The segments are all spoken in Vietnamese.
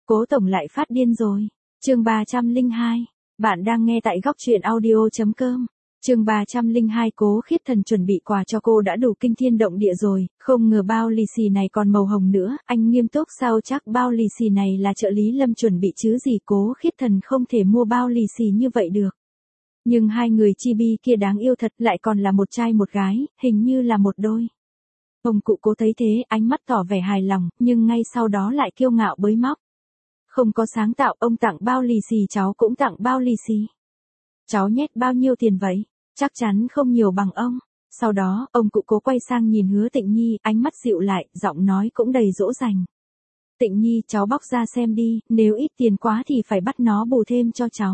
Cố tổng lại phát điên rồi. Chương 302. Bạn đang nghe tại góc truyện audio.com. Chương 302. Cố Khiết Thần chuẩn bị quà cho cô đã đủ kinh thiên động địa rồi, không ngờ bao lì xì này còn màu hồng nữa. Anh nghiêm túc sao? Chắc bao lì xì này là trợ lý Lâm chuẩn bị chứ gì. Cố Khiết Thần không thể mua bao lì xì như vậy được. Nhưng hai người chibi kia đáng yêu thật, lại còn là một trai một gái, hình như là một đôi. Ông cụ Cố thấy thế, ánh mắt tỏ vẻ hài lòng, nhưng ngay sau đó lại kiêu ngạo bới móc. Không có sáng tạo, ông tặng bao lì xì cháu cũng tặng bao lì xì. Cháu nhét bao nhiêu tiền vậy? Chắc chắn không nhiều bằng ông. Sau đó, ông cụ Cố quay sang nhìn Hứa Tịnh Nhi, ánh mắt dịu lại, giọng nói cũng đầy dỗ dành. Tịnh Nhi, cháu bóc ra xem đi, nếu ít tiền quá thì phải bắt nó bù thêm cho cháu.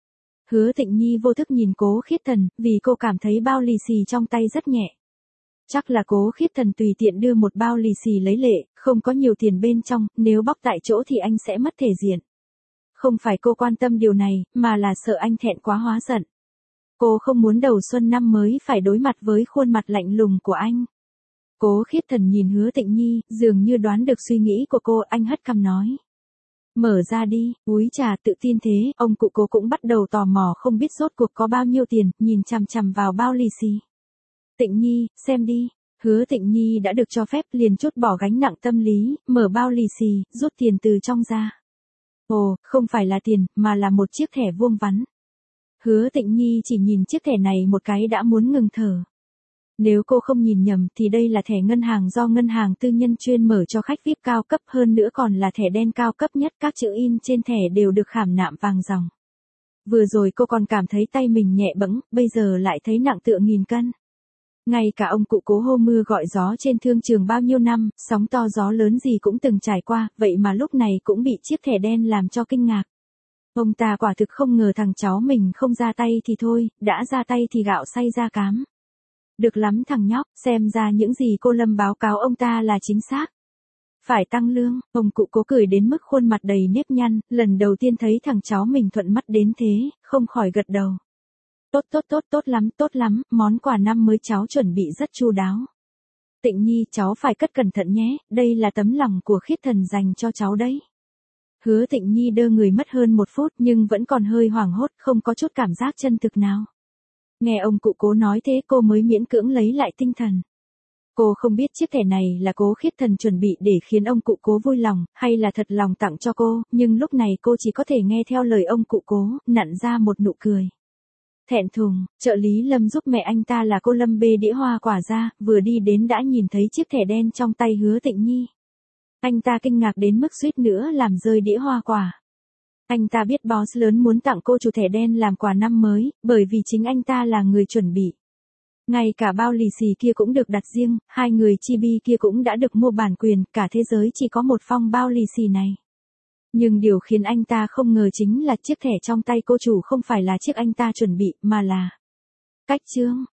Hứa Tịnh Nhi vô thức nhìn Cố Khiết Thần, vì cô cảm thấy bao lì xì trong tay rất nhẹ. Chắc là Cố Khiết Thần tùy tiện đưa một bao lì xì lấy lệ, không có nhiều tiền bên trong, nếu bóc tại chỗ thì anh sẽ mất thể diện. Không phải cô quan tâm điều này, mà là sợ anh thẹn quá hóa giận. Cô không muốn đầu xuân năm mới phải đối mặt với khuôn mặt lạnh lùng của anh. Cố Khiết Thần nhìn Hứa Tịnh Nhi, dường như đoán được suy nghĩ của cô, anh hất cằm nói. Mở ra đi, úi trà tự tin thế, ông cụ Cố cũng bắt đầu tò mò không biết rốt cuộc có bao nhiêu tiền, nhìn chằm chằm vào bao lì xì. Tịnh Nhi, xem đi. Hứa Tịnh Nhi đã được cho phép liền trút bỏ gánh nặng tâm lý, mở bao lì xì, rút tiền từ trong ra. Ồ, không phải là tiền, mà là một chiếc thẻ vuông vắn. Hứa Tịnh Nhi chỉ nhìn chiếc thẻ này một cái đã muốn ngừng thở. Nếu cô không nhìn nhầm thì đây là thẻ ngân hàng do ngân hàng tư nhân chuyên mở cho khách VIP cao cấp, hơn nữa còn là thẻ đen cao cấp nhất, các chữ in trên thẻ đều được khảm nạm vàng ròng. Vừa rồi cô còn cảm thấy tay mình nhẹ bẫng, bây giờ lại thấy nặng tựa nghìn cân. Ngay cả ông cụ Cố hô mưa gọi gió trên thương trường bao nhiêu năm, sóng to gió lớn gì cũng từng trải qua, vậy mà lúc này cũng bị chiếc thẻ đen làm cho kinh ngạc. Ông ta quả thực không ngờ thằng cháu mình không ra tay thì thôi, đã ra tay thì gạo xay ra cám. Được lắm thằng nhóc, xem ra những gì cô Lâm báo cáo ông ta là chính xác. Phải tăng lương, ông cụ Cố cười đến mức khuôn mặt đầy nếp nhăn, lần đầu tiên thấy thằng cháu mình thuận mắt đến thế, không khỏi gật đầu. Tốt lắm, món quà năm mới cháu chuẩn bị rất chu đáo. Tịnh Nhi, cháu phải cất cẩn thận nhé, đây là tấm lòng của Khiết Thần dành cho cháu đấy. Hứa Tịnh Nhi đơ người mất hơn 1 phút nhưng vẫn còn hơi hoảng hốt, không có chút cảm giác chân thực nào. Nghe ông cụ Cố nói thế cô mới miễn cưỡng lấy lại tinh thần. Cô không biết chiếc thẻ này là Cố Khiết Thần chuẩn bị để khiến ông cụ Cố vui lòng, hay là thật lòng tặng cho cô, nhưng lúc này cô chỉ có thể nghe theo lời ông cụ Cố, nặn ra một nụ cười. Thẹn thùng, trợ lý Lâm giúp mẹ anh ta là cô Lâm bê đĩa hoa quả ra, vừa đi đến đã nhìn thấy chiếc thẻ đen trong tay Hứa Tịnh Nhi. Anh ta kinh ngạc đến mức suýt nữa làm rơi đĩa hoa quả. Anh ta biết boss lớn muốn tặng cô chủ thẻ đen làm quà năm mới, bởi vì chính anh ta là người chuẩn bị. Ngay cả bao lì xì kia cũng được đặt riêng, hai người chibi kia cũng đã được mua bản quyền, cả thế giới chỉ có một phong bao lì xì này. Nhưng điều khiến anh ta không ngờ chính là chiếc thẻ trong tay cô chủ không phải là chiếc anh ta chuẩn bị, mà là cách trương.